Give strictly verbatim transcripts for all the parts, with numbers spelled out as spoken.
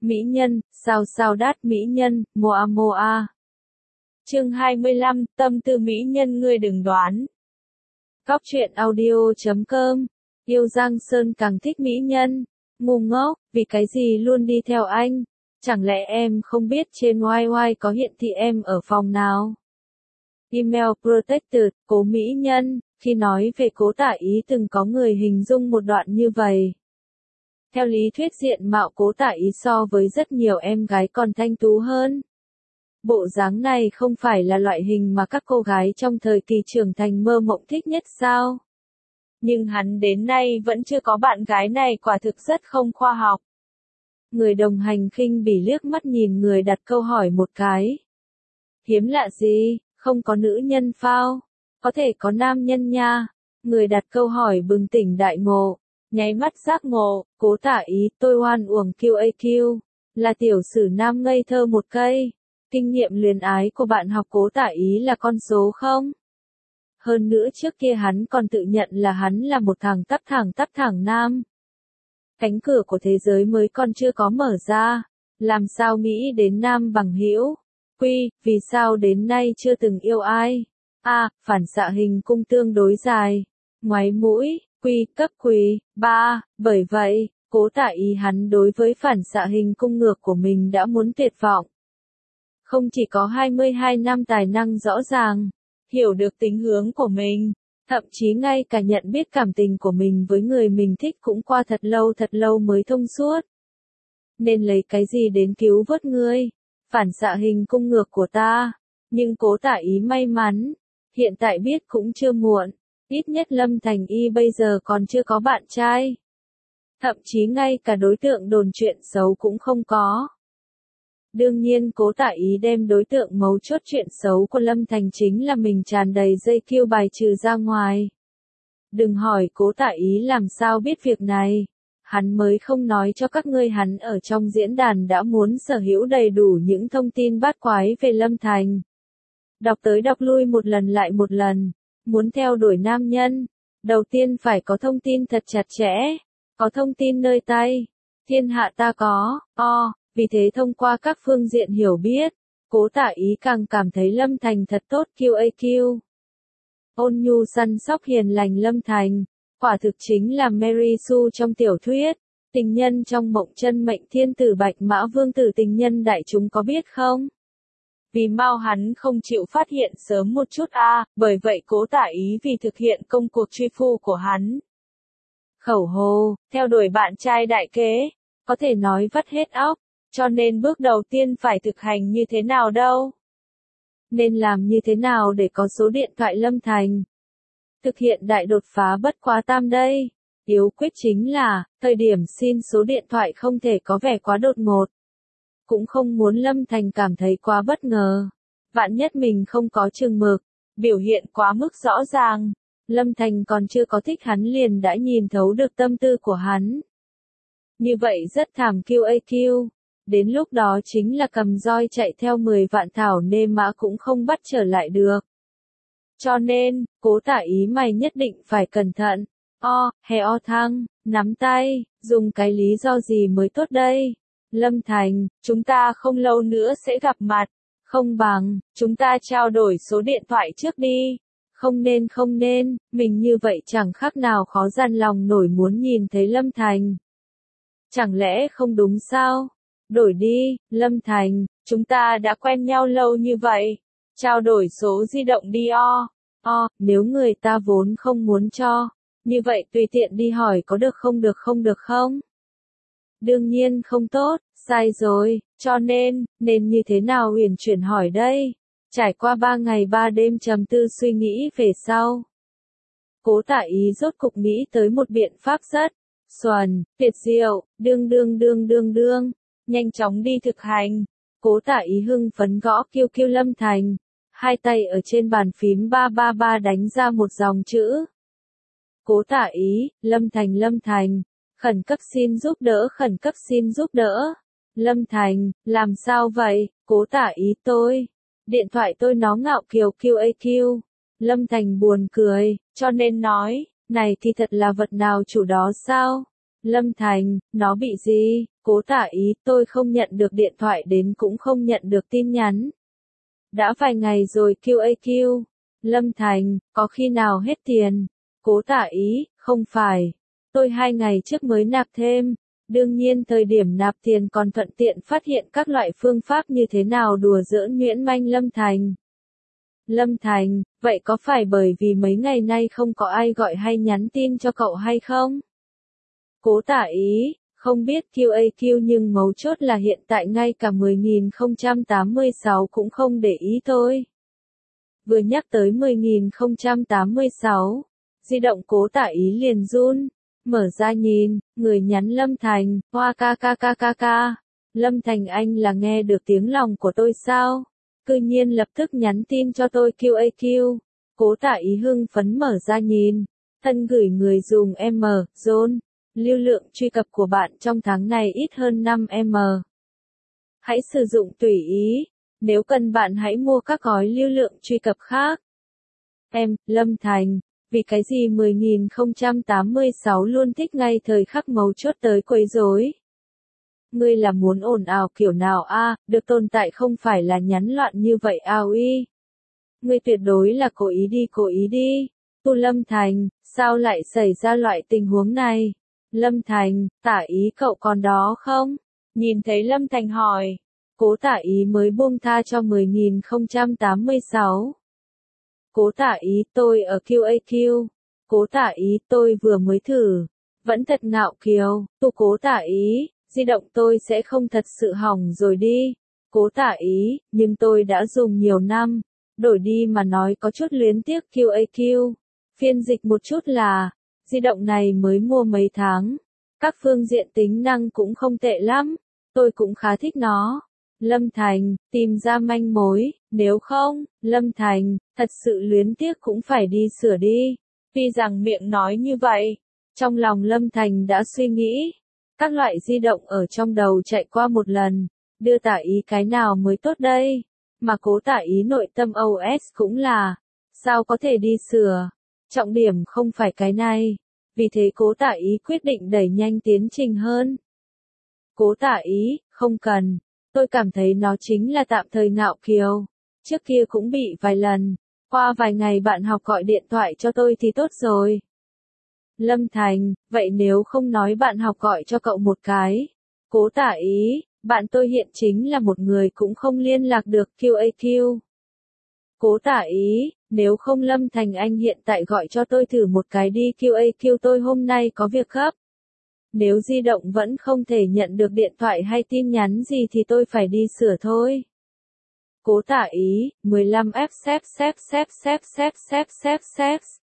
Mỹ nhân, sao sao đát mỹ nhân, moa moa. Chương hai mươi lăm, tâm tư mỹ nhân ngươi đừng đoán. Cóc truyện audio chấm com. Yêu Giang Sơn càng thích mỹ nhân. Ngu ngốc, vì cái gì luôn đi theo anh? Chẳng lẽ em không biết trên Y Y có hiện thị em ở phòng nào? Email Protected, Cố mỹ nhân, khi nói về Cố Tả Ý từng có người hình dung một đoạn như vậy. Theo lý thuyết diện mạo Cố Tả Ý so với rất nhiều em gái còn thanh tú hơn. Bộ dáng này không phải là loại hình mà các cô gái trong thời kỳ trưởng thành mơ mộng thích nhất sao? Nhưng hắn đến nay vẫn chưa có bạn gái này, quả thực rất không khoa học. Người đồng hành khinh bỉ liếc mắt nhìn người đặt câu hỏi một cái. Hiếm lạ gì, không có nữ nhân phao, có thể có nam nhân nha. Người đặt câu hỏi bừng tỉnh đại ngộ, nháy mắt giác ngộ. Cố Tả Ý, tôi oan uổng Q A Q, là tiểu sử nam ngây thơ một cây. Kinh nghiệm luyến ái của bạn học Cố Tả Ý là con số không? Hơn nữa trước kia hắn còn tự nhận là hắn là một thằng tắp thẳng tắp thẳng nam. Cánh cửa của thế giới mới còn chưa có mở ra, làm sao nghĩ đến nam bằng hữu? Quy, vì sao đến nay chưa từng yêu ai? A, à, phản xạ hình cung tương đối dài. Ngoáy mũi, quy, cấp quỳ. Ba, bởi vậy, Cố Tả Ý hắn đối với phản xạ hình cung ngược của mình đã muốn tuyệt vọng. Không chỉ có hai mươi hai năm tài năng rõ ràng, hiểu được tính hướng của mình, thậm chí ngay cả nhận biết cảm tình của mình với người mình thích cũng qua thật lâu thật lâu mới thông suốt. Nên lấy cái gì đến cứu vớt ngươi? Phản xạ hình cung ngược của ta. Nhưng Cố Tả Ý may mắn, hiện tại biết cũng chưa muộn, ít nhất Lâm Thành Y bây giờ còn chưa có bạn trai. Thậm chí ngay cả đối tượng đồn chuyện xấu cũng không có. Đương nhiên Cố Tả Ý đem đối tượng mấu chốt chuyện xấu của Lâm Thành chính là mình tràn đầy dây kiêu bài trừ ra ngoài. Đừng hỏi Cố Tả Ý làm sao biết việc này. Hắn mới không nói cho các ngươi, hắn ở trong diễn đàn đã muốn sở hữu đầy đủ những thông tin bát quái về Lâm Thành. Đọc tới đọc lui một lần lại một lần. Muốn theo đuổi nam nhân, đầu tiên phải có thông tin thật chặt chẽ. Có thông tin nơi tay. Thiên hạ ta có, o. Vì thế thông qua các phương diện hiểu biết, Cố Tả Ý càng cảm thấy Lâm Thành thật tốt. Q A Q. Ôn nhu săn sóc hiền lành Lâm Thành, quả thực chính là Mary Sue trong tiểu thuyết, tình nhân trong mộng chân mệnh thiên tử Bạch Mã Vương tử tình nhân đại chúng có biết không? Vì mau hắn không chịu phát hiện sớm một chút a, à, bởi vậy Cố Tả Ý vì thực hiện công cuộc truy phu của hắn. Khẩu hồ, theo đuổi bạn trai đại kế, có thể nói vắt hết óc. Cho nên bước đầu tiên phải thực hành như thế nào đâu? Nên làm như thế nào để có số điện thoại Lâm Thành? Thực hiện đại đột phá bất quá tam đây. Yếu quyết chính là, thời điểm xin số điện thoại không thể có vẻ quá đột ngột. Cũng không muốn Lâm Thành cảm thấy quá bất ngờ. Vạn nhất mình không có chừng mực, biểu hiện quá mức rõ ràng. Lâm Thành còn chưa có thích hắn liền đã nhìn thấu được tâm tư của hắn. Như vậy rất thảm Q A Q. Đến lúc đó chính là cầm roi chạy theo mười vạn thảo nê mã cũng không bắt trở lại được. Cho nên, Cố Tả Ý mày nhất định phải cẩn thận. O, hè o thăng, nắm tay, dùng cái lý do gì mới tốt đây? Lâm Thành, chúng ta không lâu nữa sẽ gặp mặt. Không bằng, chúng ta trao đổi số điện thoại trước đi. Không nên không nên, mình như vậy chẳng khác nào khó dằn lòng nổi muốn nhìn thấy Lâm Thành. Chẳng lẽ không đúng sao? Đổi đi, Lâm Thành, chúng ta đã quen nhau lâu như vậy. Trao đổi số di động đi o. O, nếu người ta vốn không muốn cho, như vậy tùy tiện đi hỏi có được không được không được không? Đương nhiên không tốt, sai rồi, cho nên, nên như thế nào uyển chuyển hỏi đây? Trải qua ba ngày ba đêm trầm tư suy nghĩ về sau. Cố Tả Ý rốt cục nghĩ tới một biện pháp rất xuẩn, tuyệt diệu, đương đương đương đương đương. Nhanh chóng đi thực hành. Cố Tả Ý hưng phấn gõ Q Q Lâm Thành. Hai tay ở trên bàn phím ba ba ba đánh ra một dòng chữ. Cố Tả Ý, Lâm Thành Lâm Thành. Khẩn cấp xin giúp đỡ, khẩn cấp xin giúp đỡ. Lâm Thành, làm sao vậy? Cố Tả Ý tôi. Điện thoại tôi nó ngạo kiều Q A Q. Lâm Thành buồn cười, cho nên nói, này thì thật là vật nào chủ đó sao? Lâm Thành, nó bị gì? Cố Tả Ý, tôi không nhận được điện thoại đến cũng không nhận được tin nhắn. Đã vài ngày rồi quy a quy. Lâm Thành, có khi nào hết tiền? Cố Tả Ý, không phải. Tôi hai ngày trước mới nạp thêm. Đương nhiên thời điểm nạp tiền còn thuận tiện phát hiện các loại phương pháp như thế nào đùa giỡn nhuyễn manh Lâm Thành. Lâm Thành, vậy có phải bởi vì mấy ngày nay không có ai gọi hay nhắn tin cho cậu hay không? Cố Tả Ý, không biết quy a quy nhưng mấu chốt là hiện tại ngay cả mười nghìn không trăm tám mươi sáu cũng không để ý thôi. Vừa nhắc tới mười nghìn không trăm tám mươi sáu, di động Cố Tả Ý liền run, mở ra nhìn, người nhắn Lâm Thành, hoa ca ca ca ca ca. Lâm Thành anh là nghe được tiếng lòng của tôi sao? Cư nhiên lập tức nhắn tin cho tôi quy a quy. Cố Tả Ý hưng phấn mở ra nhìn, thân gửi người dùng M, Zone. Lưu lượng truy cập của bạn trong tháng này ít hơn năm M. Hãy sử dụng tùy ý. Nếu cần bạn hãy mua các gói lưu lượng truy cập khác. Em, Lâm Thành, vì cái gì mười nghìn không trăm tám mươi sáu luôn thích ngay thời khắc mấu chốt tới quấy rối. Ngươi là muốn ồn ào kiểu nào a? À, được tồn tại không phải là nhắn loạn như vậy ao y. Ngươi tuyệt đối là cố ý đi cố ý đi. Tu Lâm Thành, sao lại xảy ra loại tình huống này? Lâm Thành, Tả Ý cậu còn đó không? Nhìn thấy Lâm Thành hỏi. Cố Tả Ý mới buông tha cho mười nghìn không trăm tám mươi sáu. Cố Tả Ý, tôi ở quy a quy. Cố Tả Ý, tôi vừa mới thử. Vẫn thật ngạo kiều. Tu Cố Tả Ý, di động tôi sẽ không thật sự hỏng rồi đi. Cố Tả Ý, nhưng tôi đã dùng nhiều năm. Đổi đi mà nói có chút luyến tiếc quy a quy. Phiên dịch một chút là, di động này mới mua mấy tháng. Các phương diện tính năng cũng không tệ lắm. Tôi cũng khá thích nó. Lâm Thành, tìm ra manh mối, nếu không, Lâm Thành, thật sự luyến tiếc cũng phải đi sửa đi. Tuy rằng miệng nói như vậy, trong lòng Lâm Thành đã suy nghĩ. Các loại di động ở trong đầu chạy qua một lần, đưa Tả Ý cái nào mới tốt đây. Mà Cố Tả Ý nội tâm ô ét cũng là, sao có thể đi sửa. Trọng điểm không phải cái này. Vì thế Cố Tả Ý quyết định đẩy nhanh tiến trình hơn. Cố Tả Ý, không cần. Tôi cảm thấy nó chính là tạm thời ngạo kiều. Trước kia cũng bị vài lần. Qua vài ngày bạn học gọi điện thoại cho tôi thì tốt rồi. Lâm Thành, vậy nếu không nói bạn học gọi cho cậu một cái. Cố Tả Ý, bạn tôi hiện chính là một người cũng không liên lạc được quy a quy. Cố Tả Ý, nếu không Lâm Thành anh hiện tại gọi cho tôi thử một cái đi quy a quy tôi hôm nay có việc gấp. Nếu di động vẫn không thể nhận được điện thoại hay tin nhắn gì thì tôi phải đi sửa thôi. Cố Tả Ý, mười lăm F xếp xếp xếp xếp xếp xếp xếp xếp.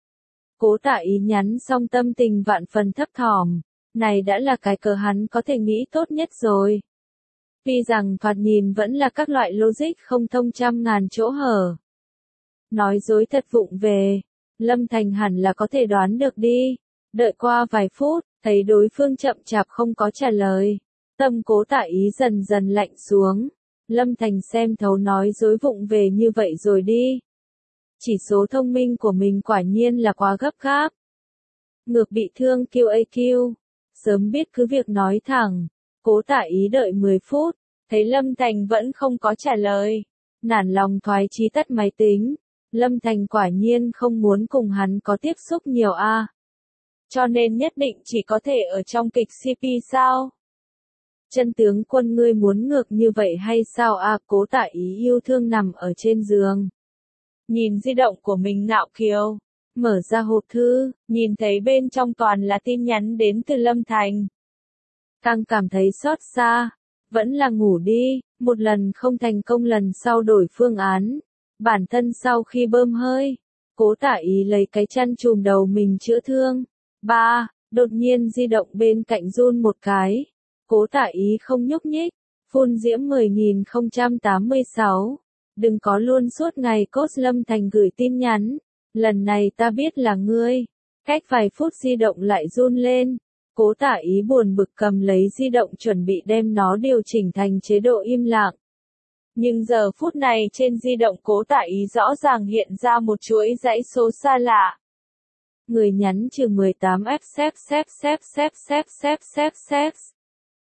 Cố Tả Ý nhắn xong tâm tình vạn phần thấp thỏm. Này đã là cái cờ hắn có thể nghĩ tốt nhất rồi. Tuy rằng thoạt nhìn vẫn là các loại logic không thông trăm ngàn chỗ hở. Nói dối thật vụng về. Lâm Thành hẳn là có thể đoán được đi. Đợi qua vài phút, thấy đối phương chậm chạp không có trả lời. Tâm Cố Tả Ý dần dần lạnh xuống. Lâm Thành xem thấu nói dối vụng về như vậy rồi đi. Chỉ số thông minh của mình quả nhiên là quá gấp gáp. Ngược bị thương quy a quy. Sớm biết cứ việc nói thẳng. Cố Tả Ý đợi mười phút. Thấy Lâm Thành vẫn không có trả lời. Nản lòng thoái chí tắt máy tính. Lâm Thành quả nhiên không muốn cùng hắn có tiếp xúc nhiều a. À. Cho nên nhất định chỉ có thể ở trong kịch xê pê sao? Chân tướng quân ngươi muốn ngược như vậy hay sao a? À, Cố Tả Ý yêu thương nằm ở trên giường. Nhìn di động của mình ngạo kiều. Mở ra hộp thư, nhìn thấy bên trong toàn là tin nhắn đến từ Lâm Thành. Càng cảm thấy xót xa. Vẫn là ngủ đi, một lần không thành công lần sau đổi phương án. Bản thân sau khi bơm hơi, Cố Tả Ý lấy cái chăn trùm đầu mình chữa thương. Ba, đột nhiên di động bên cạnh run một cái. Cố Tả Ý không nhúc nhích. Phun diễm mười nghìn không trăm tám mươi sáu. Đừng có luôn suốt ngày cốt Lâm Thành gửi tin nhắn. Lần này ta biết là ngươi. Cách vài phút di động lại run lên. Cố Tả Ý buồn bực cầm lấy di động chuẩn bị đem nó điều chỉnh thành chế độ im lặng. Nhưng giờ phút này trên di động Cố Tả Ý rõ ràng hiện ra một chuỗi dãy số xa lạ. Người nhắn trừ mười tám F xếp xếp xếp xếp xếp xếp xếp xếp.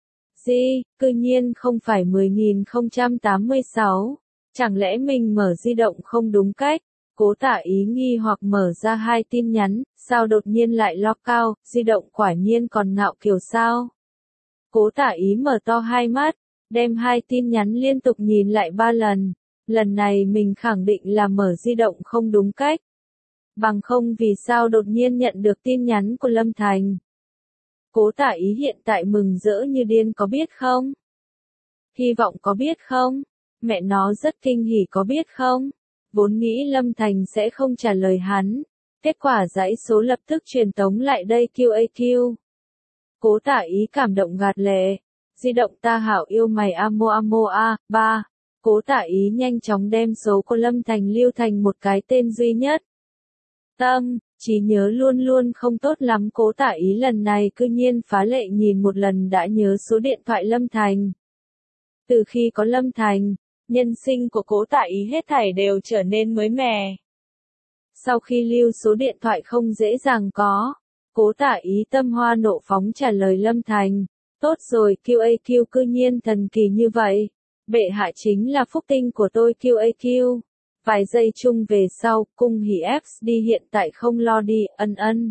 Di, cư nhiên không phải mười nghìn không trăm tám mươi sáu. Chẳng lẽ mình mở di động không đúng cách? Cố Tả Ý nghi hoặc mở ra hai tin nhắn, sao đột nhiên lại lock out, di động quả nhiên còn ngạo kiều sao? Cố Tả Ý mở to hai mắt, đem hai tin nhắn liên tục nhìn lại ba lần. Lần này mình khẳng định là mở di động không đúng cách. Bằng không vì sao đột nhiên nhận được tin nhắn của Lâm Thành. Cố Tả Ý hiện tại mừng rỡ như điên có biết không? Hy vọng có biết không? Mẹ nó rất kinh hỉ có biết không? Vốn nghĩ Lâm Thành sẽ không trả lời hắn. Kết quả dãy số lập tức truyền tống lại đây quy a quy. Cố Tả Ý cảm động gạt lệ. Di động ta hảo yêu mày amo amo a, ba. Cố Tả Ý nhanh chóng đem số của Lâm Thành lưu thành một cái tên duy nhất. Tâm, trí nhớ luôn luôn không tốt lắm. Cố Tả Ý lần này cư nhiên phá lệ nhìn một lần đã nhớ số điện thoại Lâm Thành. Từ khi có Lâm Thành, nhân sinh của Cố Tả Ý hết thảy đều trở nên mới mẻ. Sau khi lưu số điện thoại không dễ dàng có, Cố Tả Ý tâm hoa nộ phóng trả lời Lâm Thành. Tốt rồi, quy a quy cư nhiên thần kỳ như vậy. Bệ hạ chính là phúc tinh của tôi quy a quy. Vài giây chung về sau, cung hỉ ép đi hiện tại không lo đi, ân ân.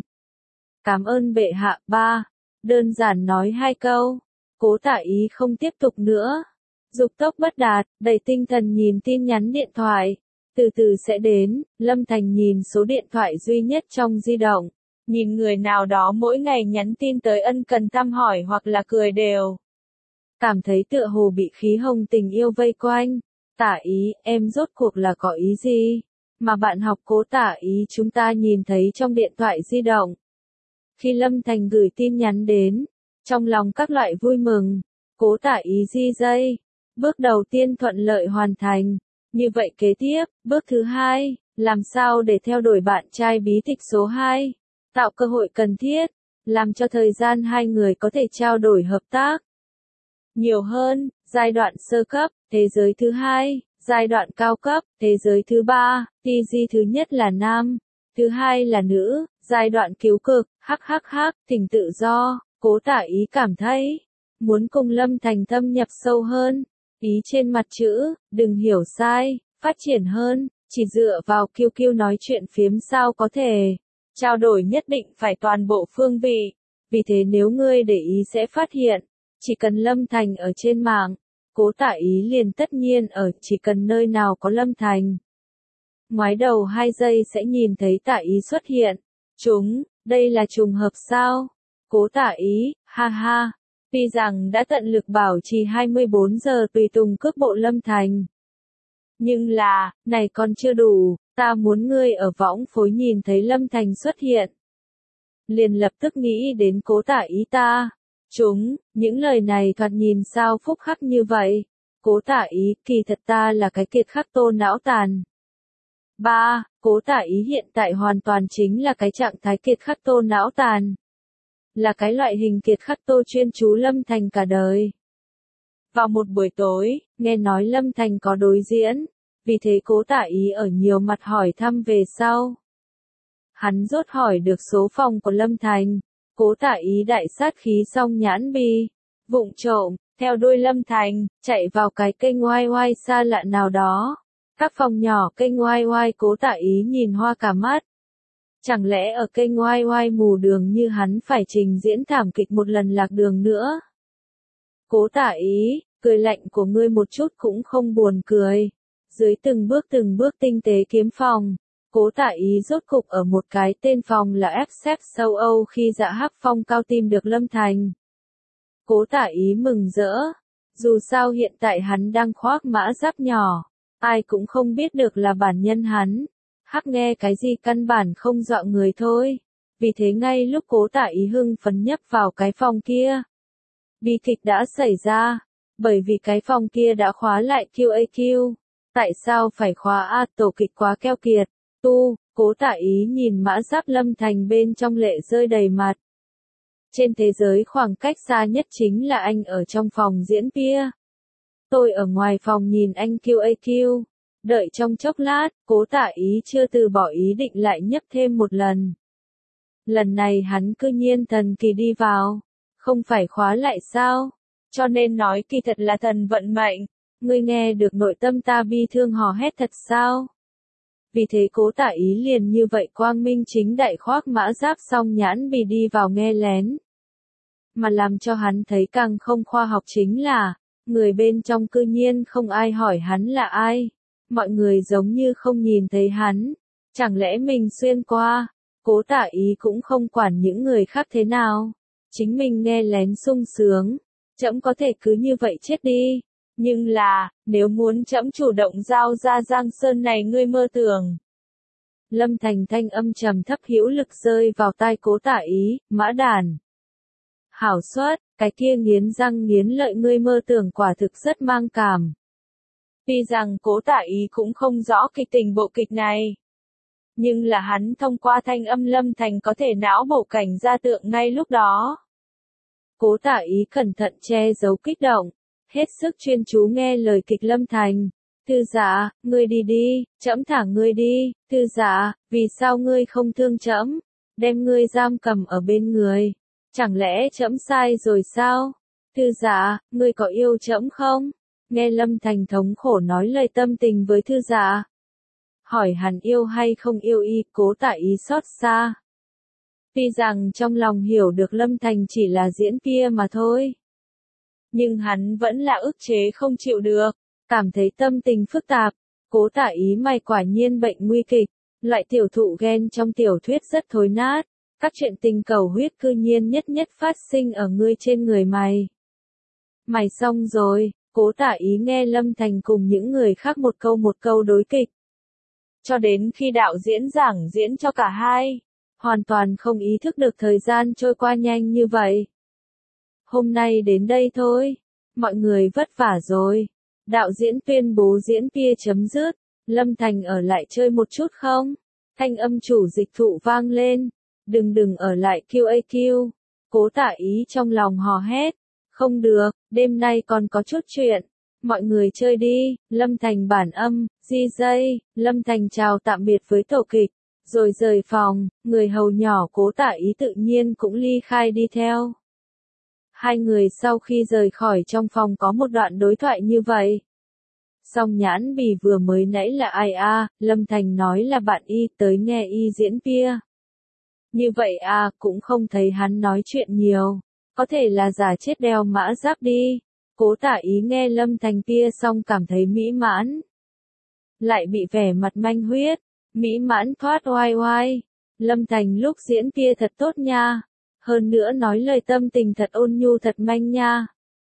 Cảm ơn bệ hạ, ba. Đơn giản nói hai câu. Cố Tả Ý không tiếp tục nữa. Dục tốc bất đạt, đầy tinh thần nhìn tin nhắn điện thoại. Từ từ sẽ đến, Lâm Thành nhìn số điện thoại duy nhất trong di động. Nhìn người nào đó mỗi ngày nhắn tin tới ân cần thăm hỏi hoặc là cười đều. Cảm thấy tựa hồ bị khí hồng tình yêu vây quanh. Tả Ý, em rốt cuộc là có ý gì? Mà bạn học Cố Tả Ý chúng ta nhìn thấy trong điện thoại di động. Khi Lâm Thành gửi tin nhắn đến, trong lòng các loại vui mừng. Cố Tả Ý di dây. Bước đầu tiên thuận lợi hoàn thành. Như vậy kế tiếp, bước thứ hai, làm sao để theo đuổi bạn trai bí tịch số hai? Tạo cơ hội cần thiết, làm cho thời gian hai người có thể trao đổi hợp tác. Nhiều hơn, giai đoạn sơ cấp, thế giới thứ hai, giai đoạn cao cấp, thế giới thứ ba, tê giê thứ nhất là nam, thứ hai là nữ, giai đoạn cứu cực, hắc hắc hắc, thỉnh tự do, Cố Tả Ý cảm thấy, muốn cùng Lâm Thành thâm nhập sâu hơn, ý trên mặt chữ, đừng hiểu sai, phát triển hơn, chỉ dựa vào quy quy nói chuyện phiếm sao có thể, trao đổi nhất định phải toàn bộ phương vị, vì thế nếu ngươi để ý sẽ phát hiện, chỉ cần Lâm Thành ở trên mạng, Cố Tả Ý liền tất nhiên ở chỉ cần nơi nào có Lâm Thành. Ngoái đầu hai giây sẽ nhìn thấy Tả Ý xuất hiện. Chúng, đây là trùng hợp sao? Cố Tả Ý, ha ha. Tuy rằng đã tận lực bảo trì hai mươi bốn giờ tùy tùng cước bộ Lâm Thành. Nhưng là, này còn chưa đủ, ta muốn ngươi ở võng phối nhìn thấy Lâm Thành xuất hiện. Liền lập tức nghĩ đến Cố Tả Ý ta. Chúng, những lời này thoạt nhìn sao phúc khắc như vậy. Cố Tả Ý, kỳ thật ta là cái kiệt khắc tô não tàn. ba. Cố Tả Ý hiện tại hoàn toàn chính là cái trạng thái kiệt khắc tô não tàn. Là cái loại hình kiệt khắc tô chuyên chú Lâm Thành cả đời. Vào một buổi tối, nghe nói Lâm Thành có đối diễn, vì thế Cố Tả Ý ở nhiều mặt hỏi thăm về sau. Hắn rốt hỏi được số phòng của Lâm Thành. Cố Tả Ý đại sát khí xong nhãn bi, vụng trộm, theo đuôi Lâm Thành, chạy vào cái kênh oai oai xa lạ nào đó. Các phòng nhỏ kênh oai oai Cố Tả Ý nhìn hoa cả mắt. Chẳng lẽ ở kênh oai oai mù đường như hắn phải trình diễn thảm kịch một lần lạc đường nữa? Cố Tả Ý, cười lạnh của ngươi một chút cũng không buồn cười. Dưới từng bước từng bước tinh tế kiếm phòng. Cố Tả Ý rốt cục ở một cái tên phòng là ép xê châu Âu khi Dạ Hắc Phong cao tìm được Lâm Thành. Cố Tả Ý mừng rỡ. Dù sao hiện tại hắn đang khoác mã giáp nhỏ. Ai cũng không biết được là bản nhân hắn. Hắc nghe cái gì căn bản không dọa người thôi. Vì thế ngay lúc Cố Tả Ý hưng phấn nhấp vào cái phòng kia. Bi kịch đã xảy ra. Bởi vì cái phòng kia đã khóa lại quy a quy. Tại sao phải khóa a tổ kịch quá keo kiệt. Tu, Cố Tả Ý nhìn mã giáp Lâm Thành bên trong lệ rơi đầy mặt. Trên thế giới khoảng cách xa nhất chính là anh ở trong phòng diễn kia. Tôi ở ngoài phòng nhìn anh quy a quy. Đợi trong chốc lát, Cố Tả Ý chưa từ bỏ ý định lại nhấp thêm một lần. Lần này hắn cư nhiên thần kỳ đi vào. Không phải khóa lại sao? Cho nên nói kỳ thật là thần vận mệnh. Ngươi nghe được nội tâm ta bi thương hò hét thật sao? Vì thế Cố Tả Ý liền như vậy quang minh chính đại khoác mã giáp song nhãn bì đi vào nghe lén. Mà làm cho hắn thấy càng không khoa học chính là, người bên trong cư nhiên không ai hỏi hắn là ai. Mọi người giống như không nhìn thấy hắn. Chẳng lẽ mình xuyên qua? Cố Tả Ý cũng không quản những người khác thế nào. Chính mình nghe lén sung sướng. Trẫm có thể cứ như vậy chết đi. Nhưng là, nếu muốn trẫm chủ động giao ra Giang Sơn này ngươi mơ tưởng. Lâm Thành thanh âm trầm thấp hữu lực rơi vào tai Cố Tả Ý, mã đàn. Hảo suất, cái kia nghiến răng nghiến lợi ngươi mơ tưởng quả thực rất mang cảm. Tuy rằng Cố Tả Ý cũng không rõ kịch tình bộ kịch này. Nhưng là hắn thông qua thanh âm Lâm Thành có thể não bổ cảnh ra tượng ngay lúc đó. Cố Tả Ý cẩn thận che giấu kích động, hết sức chuyên chú nghe lời kịch Lâm Thành. Thư giả, ngươi đi đi, trẫm thả ngươi đi, thư giả, vì sao ngươi không thương trẫm, đem ngươi giam cầm ở bên người, chẳng lẽ trẫm sai rồi sao? Thư giả, ngươi có yêu trẫm không? Nghe Lâm Thành thống khổ nói lời tâm tình với thư giả. Hỏi hắn yêu hay không yêu y, Cố Tả Ý xót xa. Tuy rằng trong lòng hiểu được Lâm Thành chỉ là diễn kia mà thôi. Nhưng hắn vẫn là ức chế không chịu được, cảm thấy tâm tình phức tạp. Cố Tả Ý mày quả nhiên bệnh nguy kịch, loại tiểu thụ ghen trong tiểu thuyết rất thối nát. Các chuyện tình cầu huyết cư nhiên nhất nhất phát sinh ở ngươi trên người mày. Mày xong rồi, Cố Tả Ý nghe Lâm Thành cùng những người khác một câu một câu đối kịch. Cho đến khi đạo diễn giảng diễn cho cả hai, hoàn toàn không ý thức được thời gian trôi qua nhanh như vậy. Hôm nay đến đây thôi, mọi người vất vả rồi. Đạo diễn tuyên bố diễn kia chấm dứt, Lâm Thành ở lại chơi một chút không? Thanh âm chủ dịch thụ vang lên, đừng đừng ở lại quy a quy. Cố Tả Ý trong lòng hò hét, không được, đêm nay còn có chút chuyện. Mọi người chơi đi, Lâm Thành bản âm, di dây, Lâm Thành chào tạm biệt với tổ kịch, rồi rời phòng, người hầu nhỏ Cố Tả Ý tự nhiên cũng ly khai đi theo. Hai người sau khi rời khỏi trong phòng có một đoạn đối thoại như vậy. Song nhãn bì vừa mới nãy là ai a, Lâm Thành nói là bạn y tới nghe y diễn kia. Như vậy à, cũng không thấy hắn nói chuyện nhiều, có thể là giả chết đeo mã giáp đi. Cố Tả Ý nghe Lâm Thành kia xong cảm thấy mỹ mãn. Lại bị vẻ mặt manh huyết, mỹ mãn thoát oai oai. Lâm Thành lúc diễn kia thật tốt nha. Hơn nữa nói lời tâm tình thật ôn nhu thật manh nha.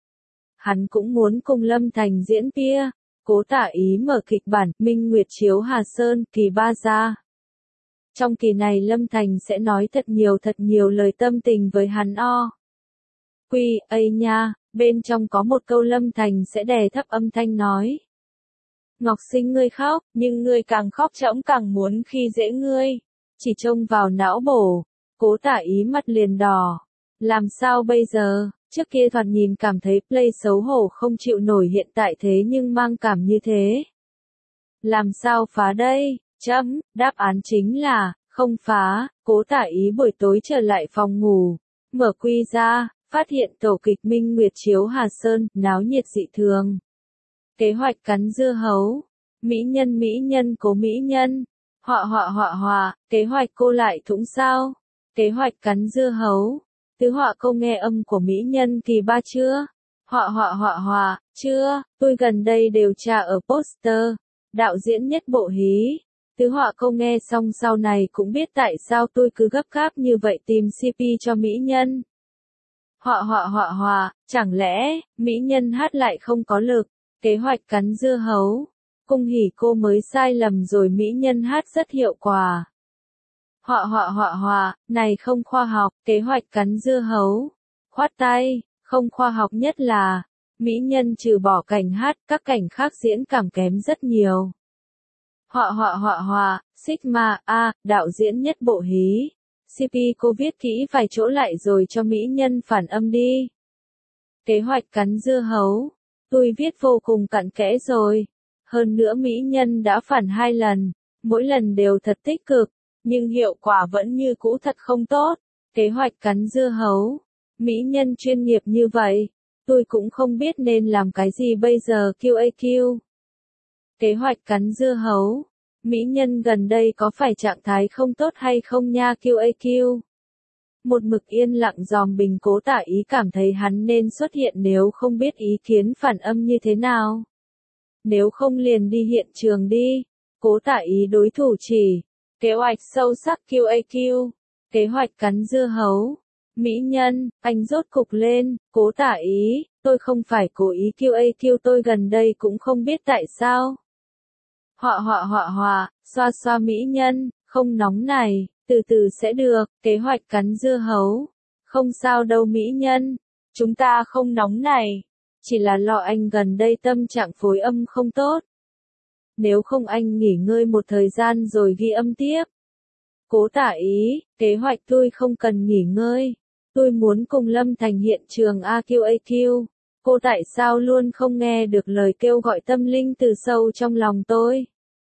Hắn cũng muốn cùng Lâm Thành diễn kia. Cố Tả Ý mở kịch bản Minh Nguyệt chiếu Hà Sơn kỳ ba ra. Trong kỳ này Lâm Thành sẽ nói thật nhiều thật nhiều lời tâm tình với hắn o. Quy, ây nha, bên trong có một câu Lâm Thành sẽ đè thấp âm thanh nói. Ngọc Sinh ngươi khóc, nhưng ngươi càng khóc trẫm càng muốn khi dễ ngươi. Chỉ trông vào não bổ. Cố Tả Ý mặt liền đỏ. Làm sao bây giờ, trước kia thoạt nhìn cảm thấy play xấu hổ không chịu nổi hiện tại thế nhưng mang cảm như thế. Làm sao phá đây, chấm, đáp án chính là, không phá. Cố Tả Ý buổi tối trở lại phòng ngủ, mở quy ra, phát hiện tổ kịch Minh Nguyệt chiếu Hà Sơn, náo nhiệt dị thường. Kế hoạch cắn dưa hấu, mỹ nhân mỹ nhân cố mỹ nhân, họa họa họa họa, kế hoạch cô lại thủng sao, kế hoạch cắn dưa hấu, tứ họa câu nghe âm của mỹ nhân kỳ ba chưa, họa họa họa họa, chưa, tôi gần đây điều tra ở poster, đạo diễn nhất bộ hí, tứ họa câu nghe xong sau này cũng biết tại sao tôi cứ gấp gáp như vậy tìm xê pê cho mỹ nhân. Họa họa họa họa, chẳng lẽ, mỹ nhân hát lại không có lực, kế hoạch cắn dưa hấu. Cung hỉ cô mới sai lầm rồi mỹ nhân hát rất hiệu quả. Họa họa họa họa, này không khoa học, kế hoạch cắn dưa hấu. Khoát tay, không khoa học nhất là, mỹ nhân trừ bỏ cảnh hát, các cảnh khác diễn cảm kém rất nhiều. Họa họa họa họa, Sigma, A, đạo diễn nhất bộ hí. xê pê cô viết kỹ vài chỗ lại rồi cho mỹ nhân phản âm đi. Kế hoạch cắn dưa hấu. Tôi viết vô cùng cặn kẽ rồi. Hơn nữa mỹ nhân đã phản hai lần, mỗi lần đều thật tích cực, nhưng hiệu quả vẫn như cũ thật không tốt. Kế hoạch cắn dưa hấu. Mỹ nhân chuyên nghiệp như vậy, tôi cũng không biết nên làm cái gì bây giờ quy a quy. Kế hoạch cắn dưa hấu. Mỹ nhân gần đây có phải trạng thái không tốt hay không nha quy a quy? Một mực yên lặng dòm bình Cố Tả Ý cảm thấy hắn nên xuất hiện nếu không biết ý kiến phản âm như thế nào. Nếu không liền đi hiện trường đi. Cố Tả Ý đối thủ chỉ. Kế hoạch sâu sắc quy a quy. Kế hoạch cắn dưa hấu. Mỹ nhân, anh rốt cục lên. Cố Tả Ý, tôi không phải cố ý quy a quy, tôi gần đây cũng không biết tại sao. Họa họa họa họa, xoa xoa mỹ nhân, không nóng này, từ từ sẽ được, kế hoạch cắn dưa hấu. Không sao đâu mỹ nhân, chúng ta không nóng này, chỉ là lo anh gần đây tâm trạng phối âm không tốt. Nếu không anh nghỉ ngơi một thời gian rồi ghi âm tiếp. Cố Tả Ý, kế hoạch tôi không cần nghỉ ngơi, tôi muốn cùng Lâm Thành hiện trường a quy a quy. Cô tại sao luôn không nghe được lời kêu gọi tâm linh từ sâu trong lòng tôi?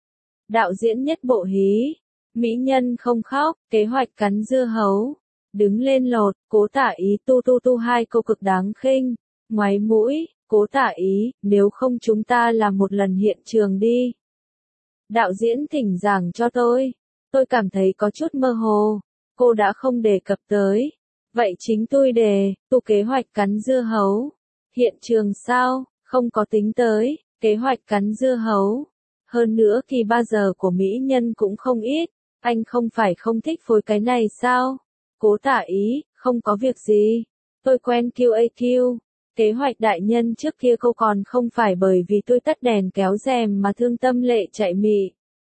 Đạo diễn Nhất Bộ Hí. Mỹ nhân không khóc, kế hoạch cắn dưa hấu. Đứng lên lột, Cố Tả Ý tu tu tu hai câu cực đáng khinh. Ngoáy mũi, Cố Tả Ý, nếu không chúng ta làm một lần hiện trường đi. Đạo diễn thỉnh giảng cho tôi. Tôi cảm thấy có chút mơ hồ. Cô đã không đề cập tới. Vậy chính tôi đề, tu kế hoạch cắn dưa hấu. Hiện trường sao, không có tính tới, kế hoạch cắn dưa hấu. Hơn nữa kỳ ba giờ của mỹ nhân cũng không ít, anh không phải không thích phối cái này sao? Cố Tả Ý, không có việc gì. Tôi quen quy a quy. Kế hoạch đại nhân trước kia cô còn không phải bởi vì tôi tắt đèn kéo rèm mà thương tâm lệ chạy mị.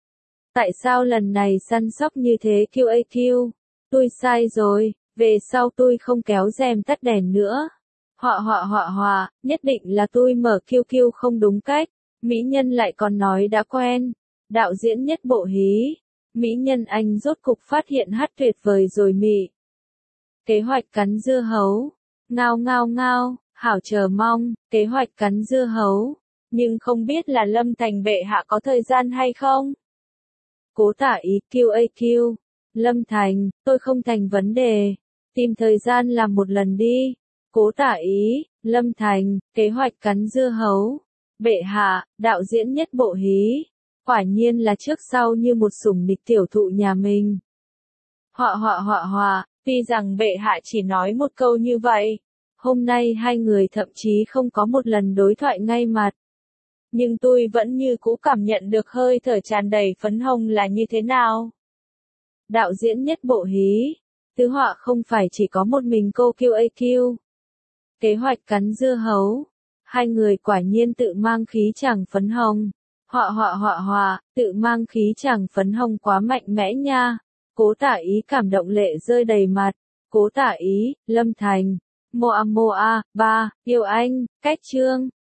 Tại sao lần này săn sóc như thế quy a quy? Tôi sai rồi, về sau tôi không kéo rèm tắt đèn nữa. Họa họa họa họa, nhất định là tôi mở quy quy không đúng cách. Mỹ nhân lại còn nói đã quen. Đạo diễn Nhất Bộ Hí. Mỹ nhân anh rốt cục phát hiện hát tuyệt vời rồi mị. Kế hoạch cắn dưa hấu. Ngao ngao ngao, hảo chờ mong, kế hoạch cắn dưa hấu. Nhưng không biết là Lâm Thành bệ hạ có thời gian hay không? Cố Tả Ý quy a quy. Lâm Thành, tôi không thành vấn đề. Tìm thời gian làm một lần đi. Cố Tả Ý, Lâm Thành, kế hoạch cắn dưa hấu. Bệ hạ, đạo diễn Nhất Bộ Hí. Quả nhiên là trước sau như một sủng nịch tiểu thụ nhà mình. Họa họa họa họa, tuy rằng bệ hạ chỉ nói một câu như vậy. Hôm nay hai người thậm chí không có một lần đối thoại ngay mặt. Nhưng tôi vẫn như cũ cảm nhận được hơi thở tràn đầy phấn hồng là như thế nào. Đạo diễn Nhất Bộ Hí. Tứ họa không phải chỉ có một mình cô quy a quy. Kế hoạch cắn dưa hấu. Hai người quả nhiên tự mang khí chàng phấn hồng. Họa họa họa họa, tự mang khí chàng phấn hồng quá mạnh mẽ nha. Cố Tả Ý cảm động lệ rơi đầy mặt. Cố Tả Ý, Lâm Thành. Moa Moa, ba, yêu anh, cách chương.